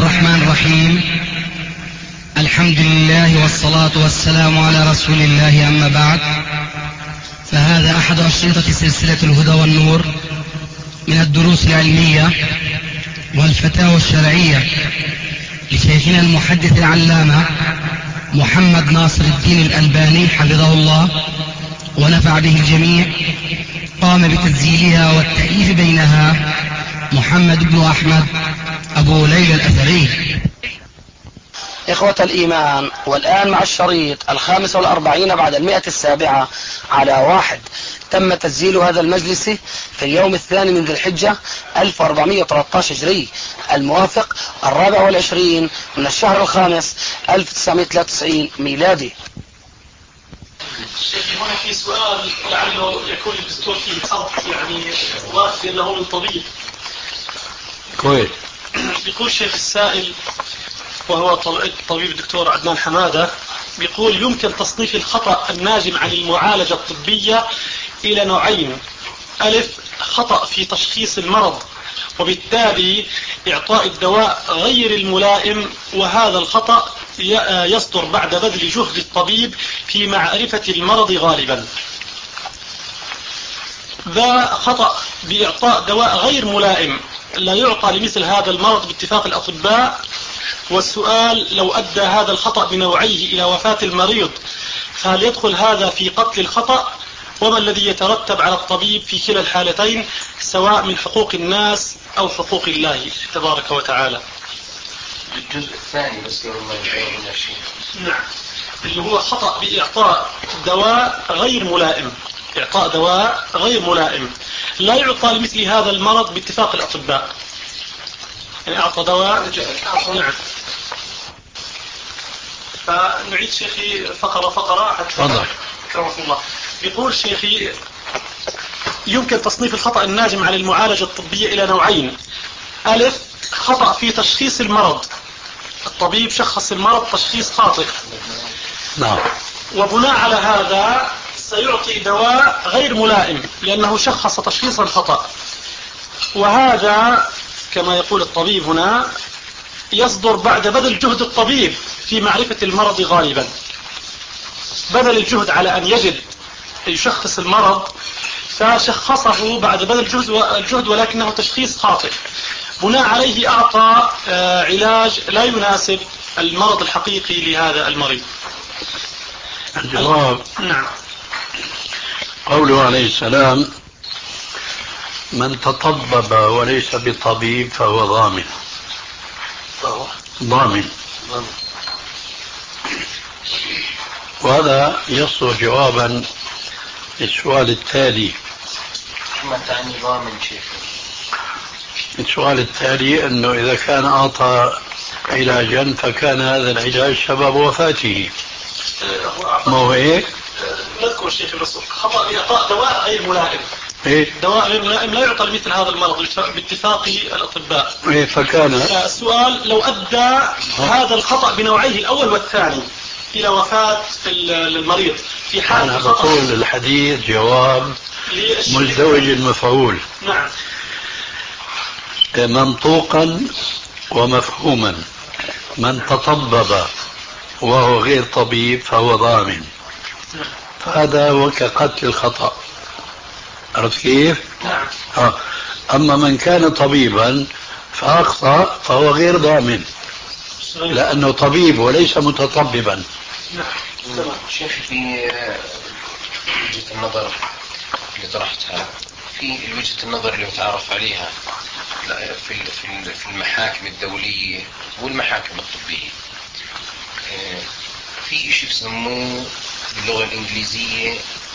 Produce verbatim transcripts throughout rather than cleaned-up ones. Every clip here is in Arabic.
الرحمن الرحيم. الحمد لله والصلاة والسلام على رسول الله، أما بعد، فهذا أحد أشرطة سلسلة الهدى والنور من الدروس العلمية والفتاوى الشرعية لشيخنا المحدث العلامة محمد ناصر الدين الألباني حفظه الله ونفع به الجميع. قام بتسجيلها والتأليف بينها محمد بن أحمد أبو ليلى الأثري. إخوة الإيمان، والآن مع الشريط الخامس والأربعين بعد المئة السابعة على واحد. تم تسجيل هذا المجلس في اليوم الثاني من ذي الحجة ألف وأربعمائة وثلاثة عشر هجري، الموافق الرابع والعشرين من الشهر الخامس ألف وتسعمائة وثلاثة وتسعين ميلادي. شيخي، هنا في سؤال لعله يكون الدكتور فيه صرف يعني واثق انه من طبيب. كويس. بيقول شيخ السائل وهو الطبيب الدكتور عدنان حمادة، بيقول يمكن تصنيف الخطأ الناجم عن المعالجة الطبية إلى نوعين: ألف، خطأ في تشخيص المرض وبالتالي إعطاء الدواء غير الملائم، وهذا الخطأ يصدر بعد بذل جهد الطبيب في معرفة المرض غالبا. ذا خطأ بإعطاء دواء غير ملائم لا يعطى لمثل هذا المرض باتفاق الأطباء. والسؤال: لو أدى هذا الخطأ بنوعيه إلى وفاة المريض فهل يدخل هذا في قتل الخطأ؟ وما الذي يترتب على الطبيب في كلا الحالتين، سواء من حقوق الناس أو حقوق الله تبارك وتعالى؟ الجزء الثاني بس قبل ما يجاوب الشيء. نعم، اللي هو خطأ بإعطاء دواء غير ملائم، إعطاء دواء غير ملائم لا يعطى لمثل هذا المرض باتفاق الأطباء. يعني أعطى دواء. نعم. فنعيد شيخي فقرة فقرة حتى تفضل. كرمكم الله. يقول شيخي يمكن تصنيف الخطأ الناجم عن المعالجة الطبية إلى نوعين: ألف، خطأ في تشخيص المرض، الطبيب شخص المرض تشخيص خاطئ، نعم، وبناء على هذا سيعطي دواء غير ملائم لأنه شخص تشخيصا خطأ، وهذا كما يقول الطبيب هنا يصدر بعد بذل جهد الطبيب في معرفة المرض غالبا. بذل الجهد على أن يجد يشخص المرض فشخصه بعد بذل الجهد ولكنه تشخيص خاطئ، بناء عليه أعطى علاج لا يناسب المرض الحقيقي لهذا المريض. الجواب: نعم. قوله عليه السلام: من تطبب وليس بطبيب فهو ضامن. ضامن. وهذا يصدر جوابا للسؤال التالي. ما تعني ضامن شيخ؟ السؤال التالي أنه إذا كان أعطى علاجا فكان هذا العلاج سبب وفاته. ما هو هيك؟ نذكر شيخ الرسول خطأ بإعطاء دواء غير ملائم. إيه؟ دواء غير ملائم لا يعطى لمثل هذا المرض باتفاق الأطباء. إيه فكان. السؤال: لو أدى هذا الخطأ بنوعيه الأول والثاني إلى وفاة المريض في حال أنا بقول الحديث جواب مزدوج المفعول. نعم. منطوقا ومفهوما. من تطبب وهو غير طبيب فهو ضامن، فهذا هو كقتل الخطأ. عرفت كيف؟ نعم. آه. أما من كان طبيبا فأخطأ فهو غير ضامن لأنه طبيب وليس متطببا. نعم. شيخ، في وجهة النظر اللي طرحتها، في وجهة النظر اللي متعارف عليها في في المحاكم الدولية والمحاكم الطبية، في شيء بسموه باللغة الإنجليزية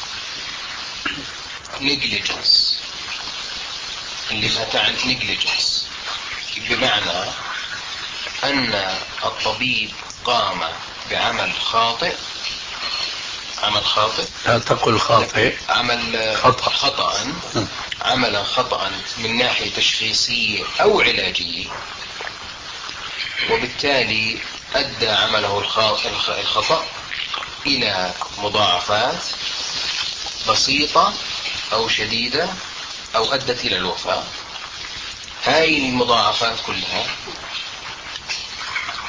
negligence، اللي ما تعني negligence بمعنى أن الطبيب قام بعمل خاطئ، عمل خاطئ لا تقل خاطئ، عمل خطأ خطأ عملا خطأ من ناحية تشخيصية أو علاجية، وبالتالي أدى عمله الخطأ إلى مضاعفات بسيطة أو شديدة أو أدت إلى الوفاة. هاي المضاعفات كلها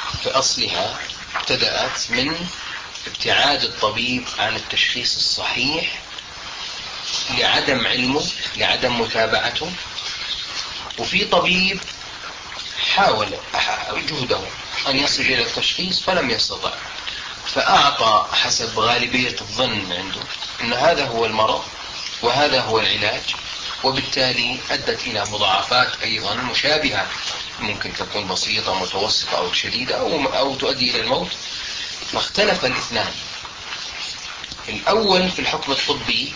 في أصلها ابتدأت من ابتعاد الطبيب عن التشخيص الصحيح لعدم علمه، لعدم متابعته. وفي طبيب حاول جهده أن يصل إلى التشخيص فلم يستطع، فأعطى حسب غالبية الظن عنده أن هذا هو المرض وهذا هو العلاج، وبالتالي أدت إلى مضاعفات أيضا مشابهة، ممكن تكون بسيطة متوسطة أو شديدة أو, أو تؤدي إلى الموت. فاختلف الاثنان. الأول في الحكم الطبي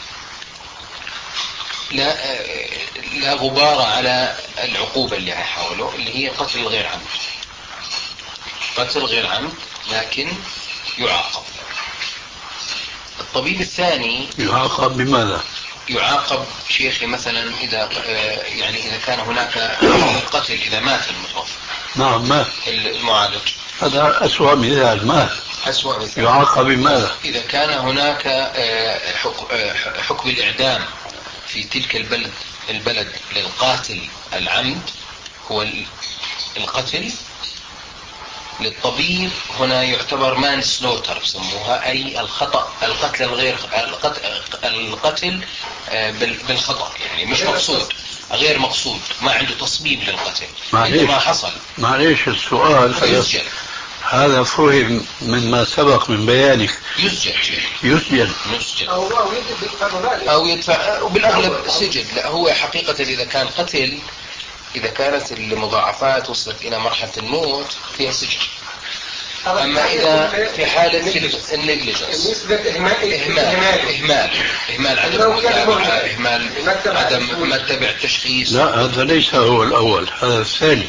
لا, لا غبار على العقوبة اللي حاوله، اللي هي قتل غير عمد، قتل غير عمد لكن يعاقب. الطبيب الثاني يعاقب بماذا؟ يعاقب شيخي مثلا إذا يعني إذا كان هناك قتل، إذا مات المتوفى. نعم مات المعالج، هذا أسوأ مثال. مات أسوأ مثال. يعاقب بماذا؟ إذا كان هناك حكم الإعدام في تلك البلد البلد للقاتل العمد هو القتل، للطبيب هنا يعتبر مان سلوتر بسموها، أي الخطأ، القتل الغير القتل بالخطأ، يعني مش مقصود، غير مقصود، ما عنده تصميم للقتل. عندما حصل معليش السؤال يسجل. هذا فهم من ما سبق من بيانك. يسجل يسجل يسجل أو يدفع، وبالأغلب سجن. لا، هو حقيقة إذا كان قتل، إذا كانت المضاعفات وصلت إلى مرحلة الموت فيها سجن. أما إذا في حالة النيجليجنس، إهمال إهمال إهمال عدم المتابعة، إهمال عدم ما تبع التشخيص. لا، هذا ليس هو الأول، هذا الثاني.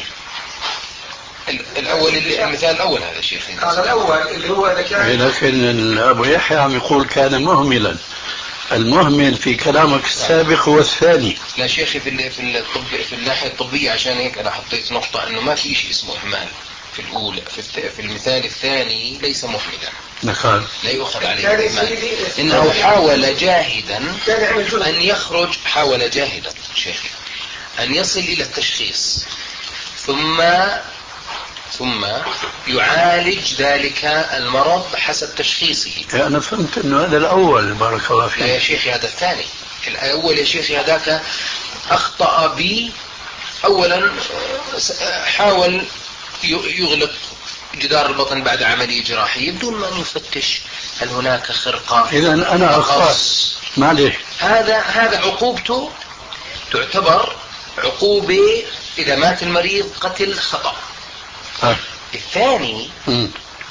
الأول اللي المثال الأول هذا شيخ، هذا الأول اللي هو إذا كان، لكن أبو يحيى عم يقول كان مهملا. المهمل في كلامك السابق هو الثاني. لا شيخي، في في الطب، في الناحية الطبية، عشان هيك أنا حطيت نقطة إنه ما في شيء اسمه إهمال في الأولى. في, في المثال الثاني ليس مهملا، نعم، لا يؤخذ عليه الإهمال، إنه حاول جاهدا أن يخرج، حاول جاهدا شيخي أن يصل إلى التشخيص، ثم ثم يعالج ذلك المرض حسب تشخيصه. أنا فهمت أنه هذا الأول، بارك الله فيك. لا يا شيخي، هذا الثاني. الأول يا شيخي هذاك أخطأ بي. أولا حاول يغلق جدار البطن بعد عملية جراحية بدون ما أن يفتش هل هناك خرقة. إذا أنا أخطأت، معليش. هذا هذا عقوبته تعتبر عقوبة إذا مات المريض قتل خطأ. ها. الثاني م.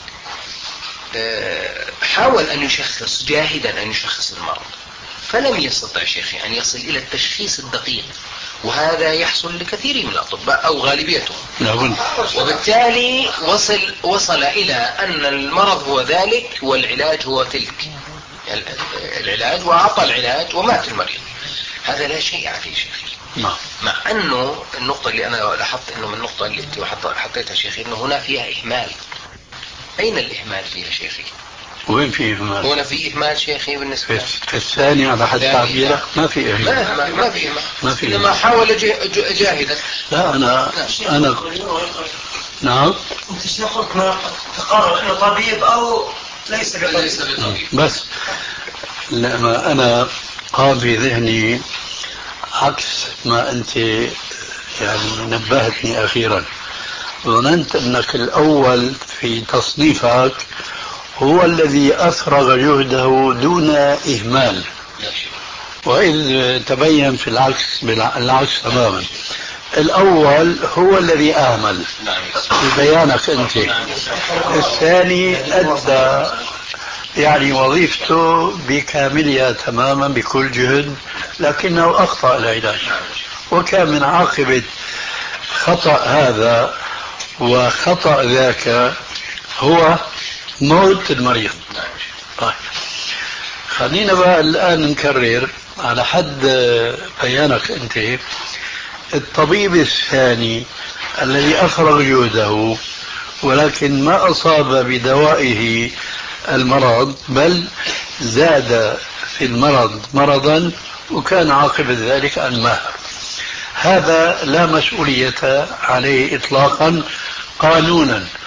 حاول أن يشخص جاهدا أن يشخص المرض، فلم يستطع شيخي أن يصل إلى التشخيص الدقيق، وهذا يحصل لكثير من الأطباء أو غالبيتهم. نعم. وبالتالي وصل وصل إلى أن المرض هو ذلك والعلاج هو تلك العلاج، وأعطى العلاج ومات المريض. هذا لا شيء عليه شيخي. نعم. مع أنه النقطة اللي أنا لاحظت أنه من النقطة اللي أنت حطيتها شيخي أنه هنا فيها إهمال. أين الإهمال فيها شيخي؟ وين في إهمال؟ هنا في إهمال شيخي بالنسبة في الثاني على حد تعبيرك ما في إهمال. ما, ما في إهمال، ما في إنما حاول جاهدا. لا أنا أنا نعم. أنت شيخك تقرر أنه طبيب أو ليس بطبيب؟ بس لما أنا قام في ذهني عكس ما أنت يعني نبهتني أخيرا. ظننت أنك الأول في تصنيفك هو الذي أفرغ جهده دون إهمال، وإذ تبين في العكس بالعكس تماما. الأول هو الذي أهمل في بيانك أنت، الثاني أدى يعني وظيفته بكاملها تماما بكل جهد، لكنه أخطأ العلاج، وكان من عاقبة خطأ هذا وخطأ ذاك هو موت المريض. طيب خلينا بقى الآن نكرر على حد بيانك أنت. الطبيب الثاني الذي أفرغ جهده ولكن ما أصاب بدوائه المرض، بل زاد في المرض مرضا، وكان عاقبة ذلك أن مات، هذا لا مسؤولية عليه إطلاقا قانونا،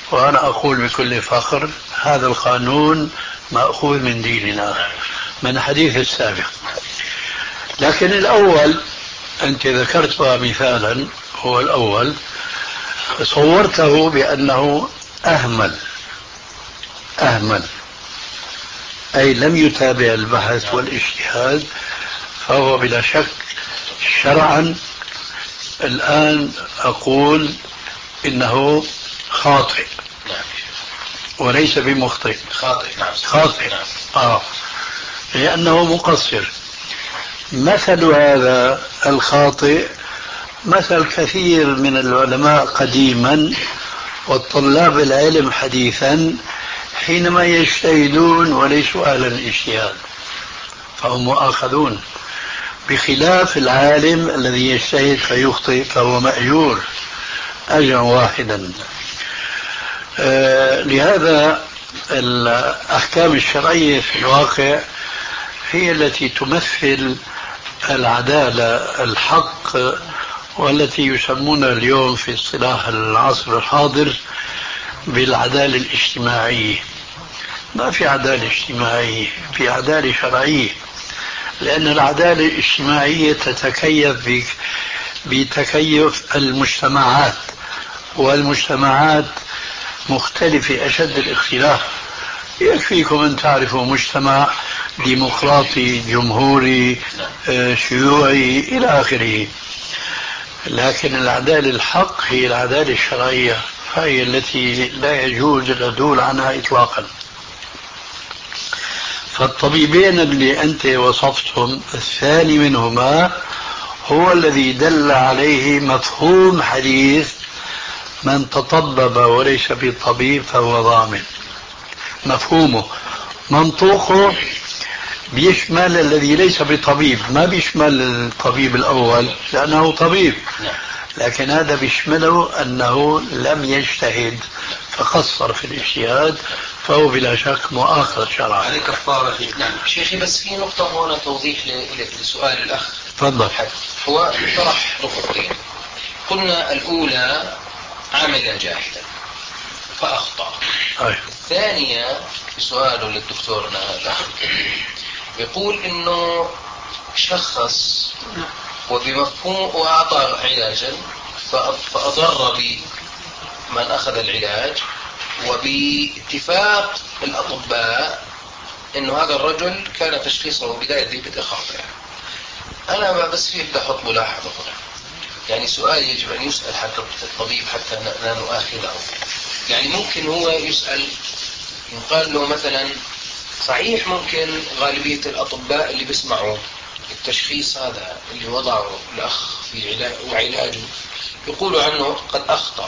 وأنا أقول بكل فخر هذا القانون مأخوذ من ديننا من الحديث السابق. لكن الأول أنت ذكرتها مثالا، هو الأول صورته بأنه أهمل أهمل أي لم يتابع البحث والاجتهاد، فهو بلا شك شرعا الآن أقول إنه خاطئ وليس بمخطئ. خاطئ نعم خاطئ آه لأنه مقصر. مثل هذا الخاطئ مثل كثير من العلماء قديما والطلاب العلم حديثا حينما يجتهدون وليسوا أهلا للاجتهاد فهم مؤاخذون، بخلاف العالم الذي يجتهد فيخطئ فهو مأجور أجرا واحدا. آه لهذا الأحكام الشرعية في الواقع هي التي تمثل العدالة الحق، والتي يسمونها اليوم في اصطلاح العصر الحاضر بالعدالة الاجتماعية. ما في عدالة اجتماعية، في عدالة شرعية، لأن العدالة الاجتماعية تتكيف بتكيف المجتمعات، والمجتمعات مختلفة أشد الاختلاف. يكفيكم أن تعرفوا مجتمع ديمقراطي جمهوري شيوعي إلى آخره، لكن العدالة الحق هي العدالة الشرعية، هي التي لا يجوز العدول عنها إطلاقا. فالطبيبين اللي أنت وصفتهم الثاني منهما هو الذي دل عليه مفهوم حديث من تطبب وليس بطبيب فهو ضامن. مفهومه منطوقه بيشمل الذي ليس بطبيب، ما بيشمل الطبيب الأول لأنه طبيب، لكن هذا بيشمله أنه لم يجتهد فقصر في الاجتهاد فهو بلا شك مؤاخذ شرعا. هذه كفارة. نعم شيخي، بس في نقطة هنا توضيح لسؤال الأخ. تفضل. هو طرح نقطتين، قلنا الأولى عمل جاهلا فأخطأ. أي. الثانية في سؤاله للدكتور الأخ يقول إنه شخص وبمفهوم وأعطى علاجا فأضر بمن أخذ العلاج، وباتفاق الأطباء إنه هذا الرجل كان تشخيصه بداية ذي بدء خاطئة. أنا بس فيه بدي أحط ملاحظة هنا، يعني سؤال يجب أن يسأل حتى الطبيب حتى لا نؤاخذه. يعني ممكن هو يسأل يقال له مثلا صحيح ممكن غالبية الأطباء اللي بيسمعوا التشخيص هذا اللي وضعه الأخ في علاج وعلاجه يقولوا عنه قد أخطأ،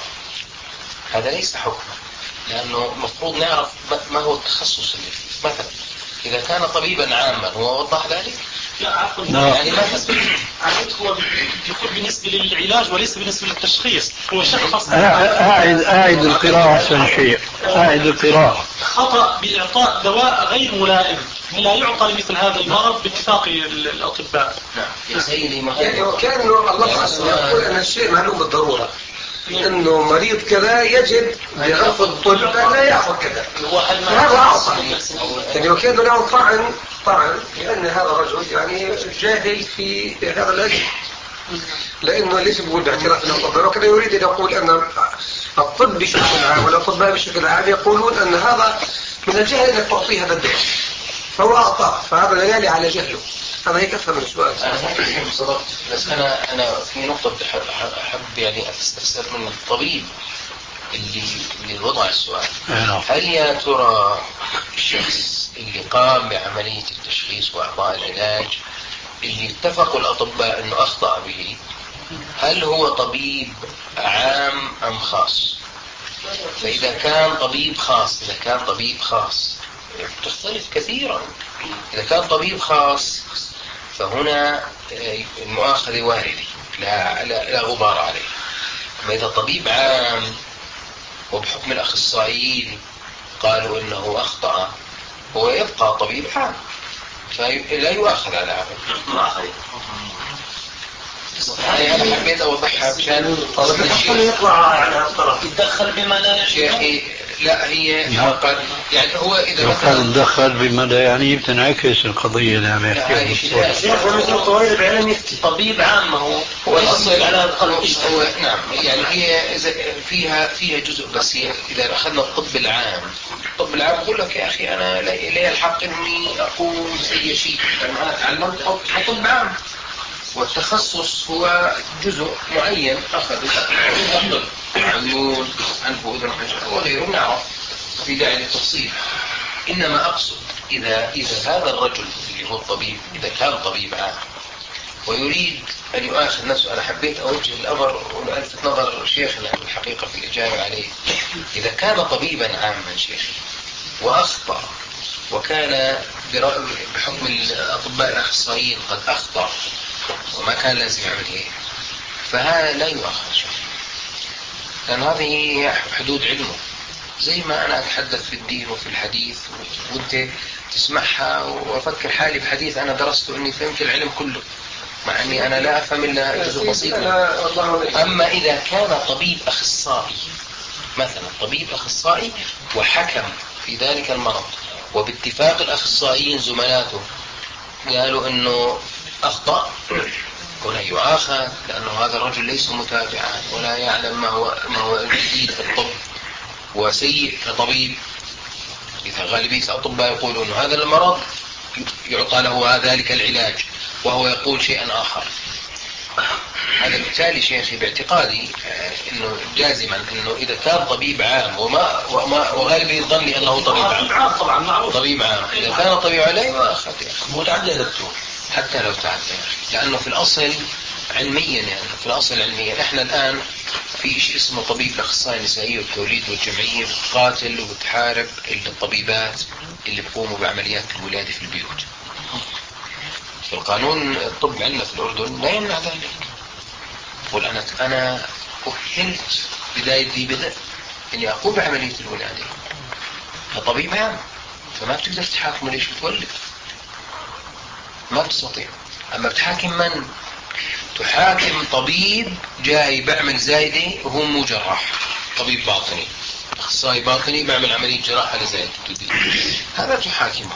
هذا ليس حكما، لأنه مفروض نعرف ما هو التخصص اللي فيه. مثلا إذا كان طبيبا عاما هو وضح ذلك. لا عفوا، يعني ما عملت هو يقول بالنسبة للعلاج وليس بالنسبة للتشخيص. هو شخص أعد أعد القراءة أحسن شيء، أعد القراءة. خطأ بإعطاء دواء غير ملائم لا يعطى لمثل هذا المرض باتفاق الأطباء. نعم يا سيدي، ما يعني وكأنه الله سبحانه يقول أن الشيء معلوم بالضرورة، إنه مريض كذا يجب بعرف الطب أن لا يأخذ كذا، هذا أعصى. يعني وكأنه له طعن طعن لأن هذا الرجل يعني جاهل في هذا الأجل، لأنه ليس بيقول باعتراف الأطباء، وكذا يريد أن يقول أن الطب بشكل عام والأطباء بشكل عام يقولون أن هذا من الجهل أنك تعطيه هذا الدواء فهو أعطاه، فهذا دلالة على جهله. هذا هيك أفهم السؤال. أنا صدقت، بس أنا أنا في نقطة أحب يعني أستفسر من الطبيب اللي اللي وضع السؤال. هل يا ترى الشخص اللي قام بعملية التشخيص وإعطاء العلاج اللي اتفقوا الأطباء أنه أخطأ به، هل هو طبيب عام أم خاص؟ فإذا كان طبيب خاص إذا كان طبيب خاص تختلف كثيرا. إذا كان طبيب خاص فهنا المؤاخذة واردة لا, لا, لا غبار عليه. أما إذا طبيب عام وبحكم الأخصائيين قالوا إنه أخطأ، هو يبقى طبيب عام فلا يؤاخذ على عمل. أنا حبيت أوضحها مشان يطلع على الطرف يتدخل بما لا شيخي. لا هي فقط يعني هو إذا لو كان ندخل بما لا يعني بتنعكس القضية اللي عم يحكيها. شيخ مثل طويل بعلم يفتي طبيب عام هو هو الأصل على القلب. هو نعم يعني هي إذا فيها فيها جزء بس. هي إذا أخذنا الطب العام، الطب العام يقول لك يا أخي أنا لي الحق إني أقول أي شيء، أنا تعلمت طب عام، والتخصص هو جزء معين أخذ عيون أنف وأذن وغيره نعرف في داعي للتفصيل. إنما أقصد إذا إذا هذا الرجل اللي هو الطبيب إذا كان طبيب عام ويريد أن يؤاخذ نفسه، أنا حبيت أوجه الأمر وألفت نظر شيخنا الحقيقة في الإجابة عليه. إذا كان طبيبا عاما شيخي وأخطأ وكان بحكم الأطباء الأخصائيين قد أخطأ وما كان لازم يعمل هيك، فهذا لا يؤاخذ شيء، لأن هذه هي حدود علمه. زي ما أنا أتحدث في الدين وفي الحديث وأنت تسمعها وأفكر حالي بحديث أنا درسته أني فهمت العلم كله، مع أني أنا لا أفهم إلا جزء بسيط. أما إذا كان طبيب أخصائي مثلا، طبيب أخصائي وحكم في ذلك المرض وباتفاق الأخصائيين زملاته قالوا أنه أخطأ، ولا يؤاخذ، لأنه هذا الرجل ليس متابعا ولا يعلم ما هو ما هو جديد في الطب وسيء كطبيب. إذا غالبية الأطباء يقولون أنه هذا المرض يعطى له ذلك العلاج وهو يقول شيئا آخر، هذا بالتالي شيخي باعتقادي إنه جازما إنه إذا كان طبيب عام وما وما وغالبية ظني أنه طبيب عام طبعا معروف طبيب عام إذا كان طبيب عام لا يؤاخذ متعدد دكتور حتى لو تعدى، لأنه في الأصل علميا يعني في الأصل علميا إحنا الآن في شيء اسمه طبيب الأخصائي النسائي والتوليد والجمعية بتقاتل وبتحارب الطبيبات اللي بيقوموا بعمليات الولادة في البيوت. في القانون الطب عندنا في الأردن لا يمنع ذلك. قل أنا أنا أهلت بداية ذي بدء إني أقوم بعملية الولادة كطبيب عام، فما بتقدر تحاكم ليش بتولد، ما بتستطيع. أما بتحاكم من؟ تحاكم طبيب جاي بعمل زايدة وهو مو جراح، طبيب باطني أخصائي باطني بعمل عملية جراحة لزايدة، هذا تحاكمه.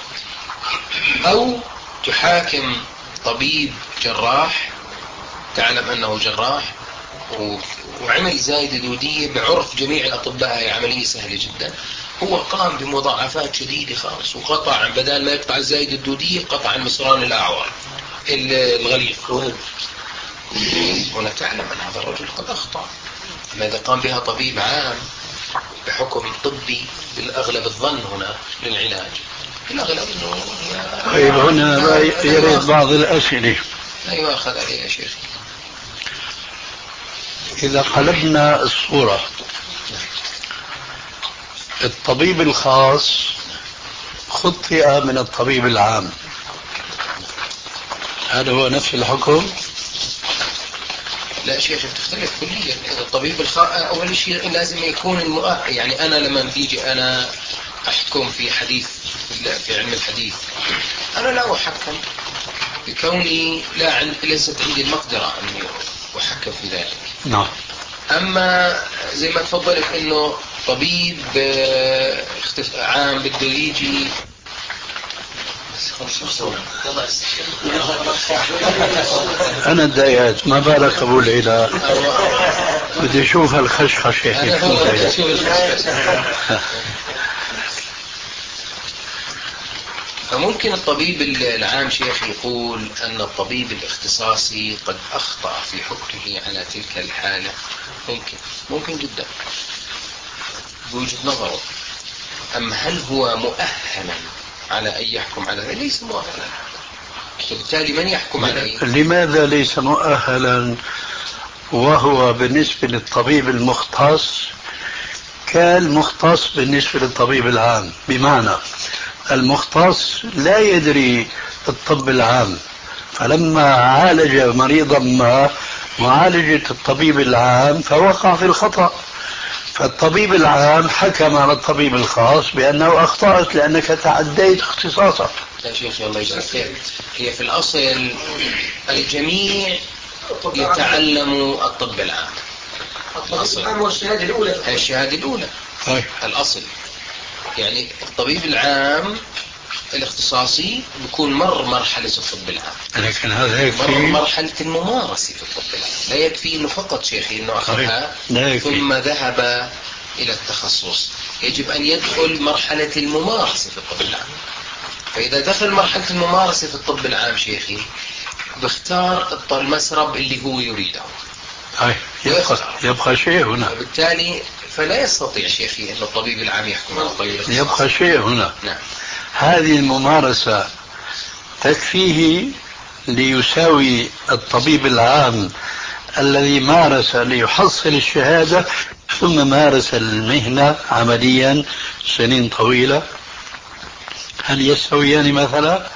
أو تحاكم طبيب جراح تعلم أنه جراح وعمل زايدة دودية بعرف جميع الأطباء هي عملية سهلة جدا، هو قام بمضاعفات شديدة خالص وقطع بدل ما يقطع الزايدة الدودية قطع المصران الأعور الغليظ. هنا تعلم أن هذا الرجل قد أخطأ. أما إذا قام بها طبيب عام بحكم طبي بالأغلب الظن هنا للعلاج بالأغلب أنه طيب هنا يريد بعض الأسئلة لا يؤاخذ عليه يا شيخ. إذا قلبنا الصورة، الطبيب الخاص خطئ من الطبيب العام، هذا هو نفس الحكم؟ لا شيخ بتختلف كليا. الطبيب الخاص أول شيء لازم يكون المؤهل، يعني أنا لما بيجي أنا أحكم في حديث في علم الحديث أنا لا أحكم بكوني لا عند ليست عندي المقدرة أني أحكم في ذلك. نعم. أما زي ما تفضلت إنه طبيب عام بده يجي أنا تضايقت ما بالك أبو العلا بدي أشوف هالخشخشة. فممكن الطبيب العام شيخ يقول أن الطبيب الاختصاصي قد أخطأ في حكمه على تلك الحالة، ممكن ممكن جدا بوجهة نظره. أما هل هو مؤهلا على أن يحكم على ذلك؟ ليس مؤهلا، وبالتالي من يحكم عليه؟ لماذا ليس مؤهلا وهو بالنسبة للطبيب المختص كالمختص بالنسبة للطبيب العام؟ بمعنى المختص لا يدري الطب العام، فلما عالج مريضا ما معالجة الطبيب العام فوقع في الخطأ، فالطبيب العام حكم على الطبيب الخاص بأنه أخطأت لأنك تعديت اختصاصك. يا شيخ الله يجزاك خير، هي في الأصل الجميع يتعلموا الطب العام. الطب العام والشهادة الأولى هي الشهادة الأولى الأصل. يعني الطبيب العام الاختصاصي بيكون مر مرحلة الطب العام، لكن هذا يكفي مر مرحلة الممارسة في الطب العام. لا يكفي إنه فقط شيخي إنه أخذها ثم ذهب إلى التخصص، يجب أن يدخل مرحلة الممارسة في الطب العام. فإذا دخل مرحلة الممارسة في الطب العام شيخي بيختار المسرب اللي هو يريده. يبقى, يبقى شيء هنا، وبالتالي فلا يستطيع شيخي أن الطبيب العام يحكم على الطبيب الاختصاصي. يبقى شيء هنا. نعم. هذه الممارسة تكفيه ليساوي الطبيب العام الذي مارس ليحصل الشهادة ثم مارس المهنة عمليا سنين طويلة؟ هل يستويان مثلا؟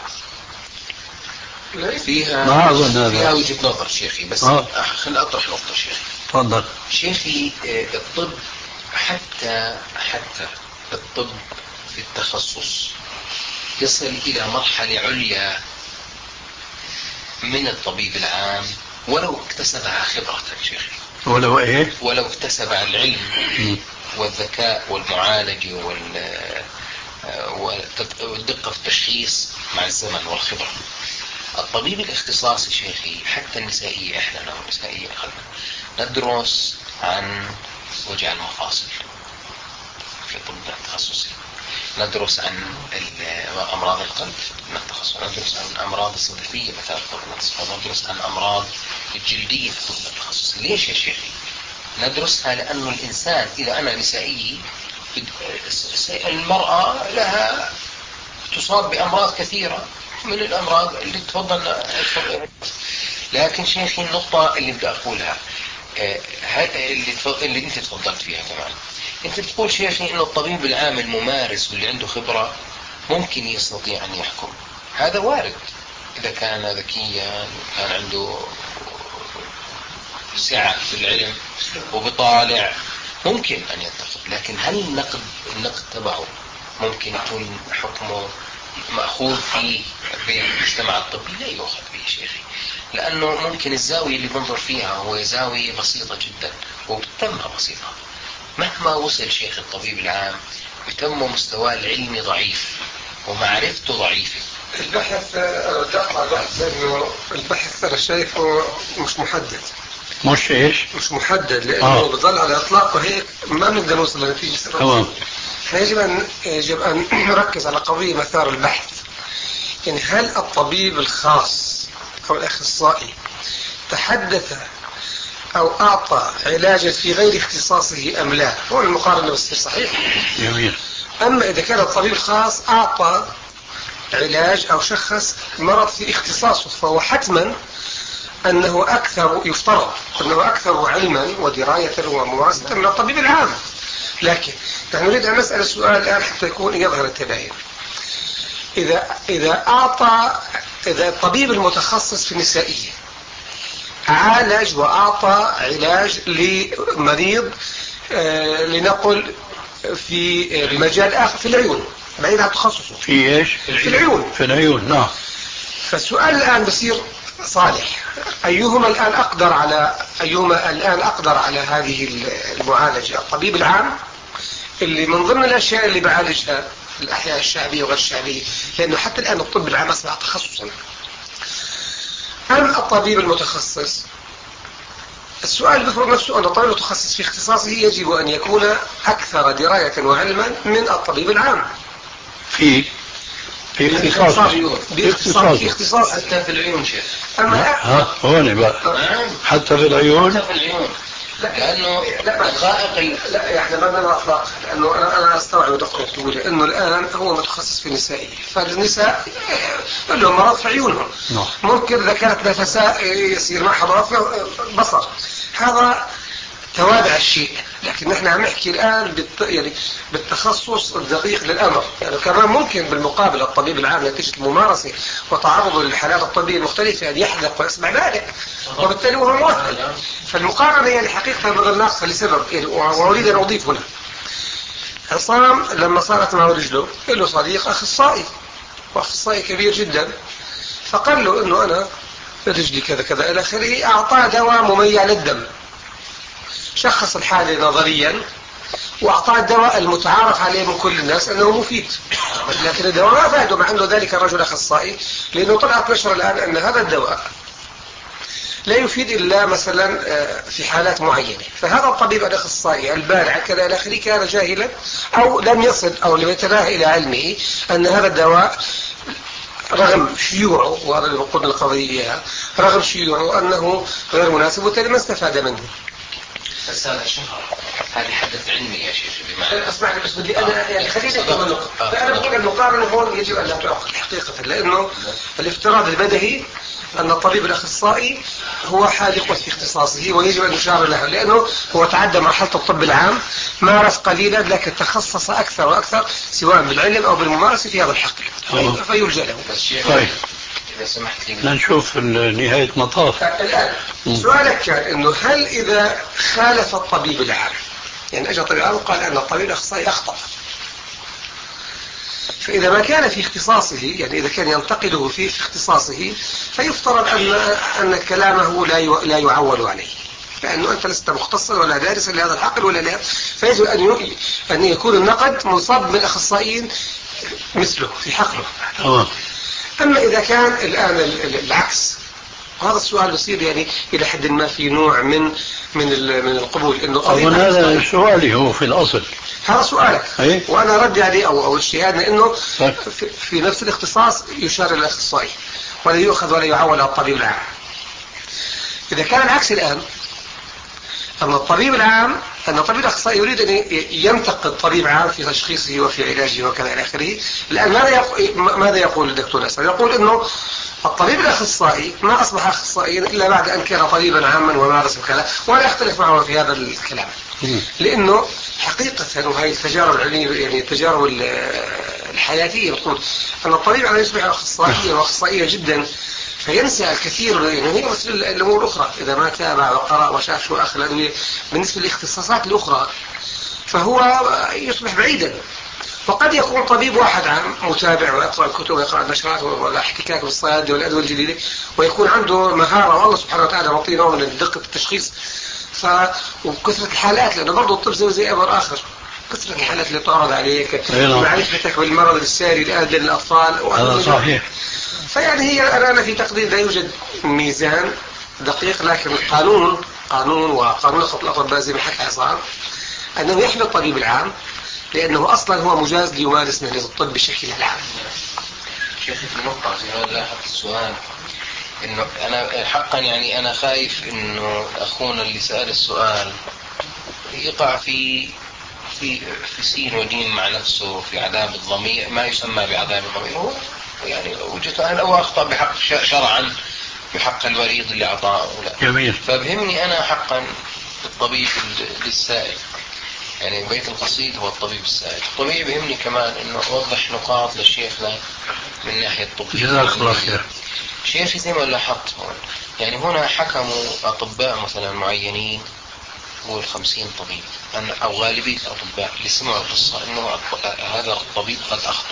فيها ما أظن هذا. فيها وجهة نظر شيخي، بس آه. خليني أطرح نقطة شيخي. تفضل. شيخي الطب حتى حتى الطب في التخصص يصل إلى مرحلة عليا من الطبيب العام ولو اكتسبها خبرة شيخي. ولو إيه؟ ولو اكتسب العلم والذكاء والمعالجة والدقة في التشخيص مع الزمن والخبرة. الطبيب الاختصاصي شيخي حتى النسائية، احنا لو نسائية ندرس عن وجع المفاصل في الطب التخصصي، ندرس عن أمراض القلب من التخصص، ندرس عن أمراض الصدفية مثلا في الطب التخصصي، ندرس عن أمراض الجلدية في الطب التخصصي. ليش يا شيخي؟ ندرسها لأنه الإنسان إذا أنا نسائي المرأة لها تصاب بأمراض كثيرة من الأمراض اللي تفضل. لكن شيخي النقطة اللي بدي أقولها اللي اللي أنت تفضلت فيها كمان، أنت بتقول شيخي إنه الطبيب العام الممارس واللي عنده خبرة ممكن يستطيع أن يحكم. هذا وارد إذا كان ذكيا وكان عنده سعة في العلم وبطالع ممكن أن يتخذ. لكن هل النقد النقد تبعه ممكن يكون حكمه مأخوذ فيه بالمجتمع الطبي؟ لا يؤخذ به شيخي، لأنه ممكن الزاوية اللي بنظر فيها هو زاوية بسيطة جدا وبتمها بسيطة. مهما وصل شيخ الطبيب العام بتم مستواه العلمي ضعيف ومعرفته ضعيفة. البحث دقة البحث لأنه البحث أنا شايفه مش محدد. مش إيش؟ مش محدد لأنه آه. بظل على إطلاقه هيك ما بنقدر نوصل لنتيجة. تمام. يجب أن يجب أن نركز على قضية مثار البحث. يعني هل الطبيب الخاص أو الأخصائي تحدث أو أعطى علاجا في غير اختصاصه أم لا؟ هو المقارنة بتصير صحيح. جميل. أما إذا كان الطبيب الخاص أعطى علاج أو شخص مرض في اختصاصه فهو حتما أنه أكثر، يفترض أنه أكثر علما ودراية وممارسة من الطبيب العام. لكن نحن نريد أن نسأل السؤال الآن حتى يكون يظهر التباين. إذا إذا أعطى إذا الطبيب المتخصص في النسائية عالج وأعطى علاج لمريض آه لنقل في مجال آخر في العيون بعيد عن تخصصه في إيش؟ في العيون. في العيون نعم. فالسؤال الآن بصير صالح، أيهما الآن أقدر على أيهما الآن أقدر على هذه المعالجة؟ الطبيب العام اللي من ضمن الأشياء اللي بعالجها الأحياء الشعبية وغير الشعبية، لأنه حتى الآن الطب العام أصبح تخصصا، أم الطبيب المتخصص؟ السؤال بفرض نفسه أن الطبيب المتخصص في اختصاصه يجب أن يكون أكثر دراية وعلما من الطبيب العام في في اختصاصه في اختصاصه حتى في العيون شيخ. أما ها هون بقى حتى في العيون. حتى في العيون لأنه دقائق لا احنا ما بدنا اطلاق، لانه انا انا استوعب دقه تقول انه الان هو متخصص في النسائيه، فالنساء لهم مرض في عيونهم ممكن اذا كانت نفساء يصير معها مرض بصر، هذا توابع الشيء. لكن نحن عم نحكي الان بالت... يعني بالتخصص الدقيق للامر. يعني كمان ممكن بالمقابل الطبيب العام نتيجه الممارسه وتعرضه للحالات الطبيه المختلفه ان يحدق ويسمع ذلك وبالتالي هو مؤهل. فالمقارنه يعني حقيقه بغض ناقصه لسبب يعني، واريد ان اضيف هنا. عصام لما صارت معه رجله له صديق اخصائي واخصائي كبير جدا، فقال له انه انا رجلي كذا كذا إلى آخره، أعطاه دواء مميع للدم، شخص الحالة نظريا وأعطاه الدواء المتعارف عليه من كل الناس أنه مفيد، لكن الدواء ما فاده، مع أنه ذلك الرجل أخصائي، لأنه طلعت نشر الآن أن هذا الدواء لا يفيد إلا مثلا في حالات معينة. فهذا الطبيب الأخصائي البارع كذا إلى آخره كان جاهلا أو لم يصل أو لم يتناهى إلى علمه أن هذا الدواء رغم شيوعه، وهذا اللي بقول القضية، رغم شيوعه أنه غير مناسب، وبالتالي ما استفاد منه. بس هذا شهر، هذه حدث علمي يا شيخ. بمعنى اسمعني بس بدي انا يعني خليني اكمل النقطه. فانا بقول المقارنه هون يجب ان لا تعقد حقيقه، لانه الافتراض البدهي ان الطبيب الاخصائي هو حاذق في اختصاصه ويجب ان يشار له، لانه هو تعدى مرحله الطب العام، مارس قليلا لكن تخصص اكثر واكثر سواء بالعلم او بالممارسه في هذا الحقل، فيلجا له. طيب إذا سمحت لي نشوف نهاية مطاف. الآن سؤالك كان إنه هل إذا خالف الطبيب العام، يعني أجى طبيب العام وقال أن الطبيب الأخصائي أخطأ، فإذا ما كان في اختصاصه، يعني إذا كان ينتقده في اختصاصه، فيفترض أن أن كلامه لا لا يعول عليه، لأنه أنت لست مختصا ولا دارسا لهذا الحقل ولا لا، فيجب أن أن يكون النقد منصب من أخصائيين مثله في حقله. أما إذا كان الآن العكس، وهذا السؤال بصير يعني إلى حد ما في نوع من من من القبول، إنه طبعا هذا سؤالي هو في الأصل، هذا سؤالك أيه؟ وأنا ردي عليه أو أو اجتهادنا إنه في, في نفس الاختصاص يشار إلى الأخصائي ولا يؤخذ ولا يعول على الطبيب العام. إذا كان العكس الآن، أن الطبيب العام أن الطبيب الأخصائي يريد أن ينتقد طبيب عام في تشخيصه وفي علاجه وكذا إلى آخره، الآن ماذا يقول ماذا يقول الدكتور أسد؟ يقول إنه الطبيب الأخصائي ما أصبح أخصائيا إلا بعد أن كان طبيبا عاما ومارس الكلام، ولا أختلف معه في هذا الكلام، لأنه حقيقة وهي التجارب العلمية يعني التجارب الحياتية بتقول أن الطبيب على يصبح أخصائيا وأخصائيا جدا، فينسى الكثير، يعني هي مثل الأمور الأخرى، إذا ما تابع وقرأ وشاف شو آخر الأدوية بالنسبة للاختصاصات الأخرى فهو يصبح بعيدا. وقد يكون طبيب واحد عام متابع ويقرأ الكتب ويقرأ النشرات والاحتكاك بالصيادلة والأدوية الجديدة، ويكون عنده مهارة والله سبحانه وتعالى معطيه نوع من دقة التشخيص ف... وكثرة الحالات، لأنه برضه الطب زي زي أمر آخر، كثرة الحالات اللي تعرض عليك، معرفتك بالمرض الساري الآن للأطفال، هذا صحيح. فيعني هي أنا في تقدير لا يوجد ميزان دقيق، لكن القانون قانون وقانون خط الأطباء زي ما حكى عصام أنه يحمي الطبيب العام، لأنه أصلا هو مجاز ليمارس مهنة الطب بشكل العام. شيخي في النقطة زي ما لاحظت السؤال، إنه أنا حقا يعني أنا خايف إنه أخونا اللي سأل السؤال يقع في في في سين وجيم مع نفسه في عذاب الضمير، ما يسمى بعذاب الضمير، هو يعني وجدت أنا أو أخطأ بحق شرعا بحق المريض اللي أعطاه. جميل. فبهمني أنا حقا الطبيب للسائل، يعني بيت القصيد هو الطبيب السائل. الطبيب يهمني كمان إنه أوضح نقاط للشيخنا من ناحية الطبية. جزاك الله خير. شيخي زي ما لاحظت هون، يعني هنا حكموا أطباء مثلا معينين هو الخمسين طبيب أو غالبية الأطباء اللي سمعوا القصة إنه هذا الطبيب قد أخطأ.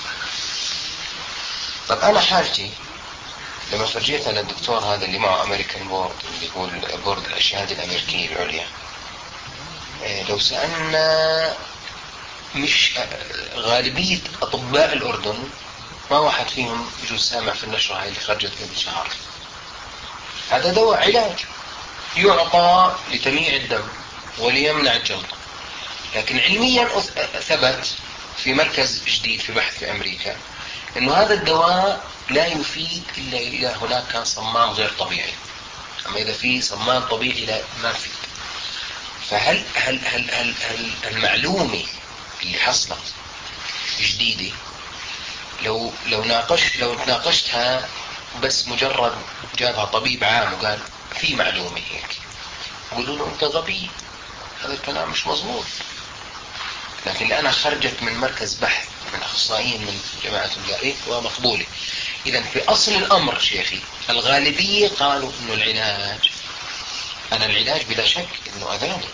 طب أنا حاجتي لما فرجيتها للدكتور هذا اللي معه أمريكان بورد، اللي هو البورد الشهادة الأمريكية العليا، لو سألنا مش غالبية أطباء الأردن ما واحد فيهم يجوز سامع في النشرة هاي اللي خرجت قبل شهر. هذا دواء علاج يعطى لتمييع الدم وليمنع الجلطة، لكن علميا ثبت في مركز جديد في بحث في أمريكا إنه هذا الدواء لا يفيد إلا إذا هناك كان صمام غير طبيعي، أما إذا في صمام طبيعي لا ما يفيد. فهل هل هل هل, هل المعلومة اللي حصلت جديدة لو لو ناقش لو تناقشتها بس مجرد جابها طبيب عام وقال في معلومة هيك، يقولوا له أنت غبي، هذا الكلام مش مظبوط. لكن اللي أنا خرجت من مركز بحث من أخصائيين من جماعة الجارية ومقبولة. إذا في أصل الأمر شيخي الغالبية قالوا إنه العلاج، أنا العلاج بلا شك إنه أذاني،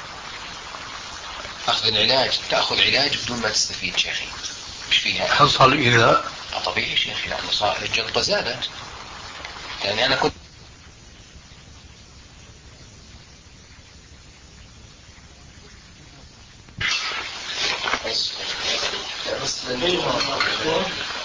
أخذ العلاج تأخذ علاج بدون ما تستفيد شيخي مش فيها حصل إذا طبيعي شيخي، لأنه صار الجلطة زادت يعني أنا كنت بس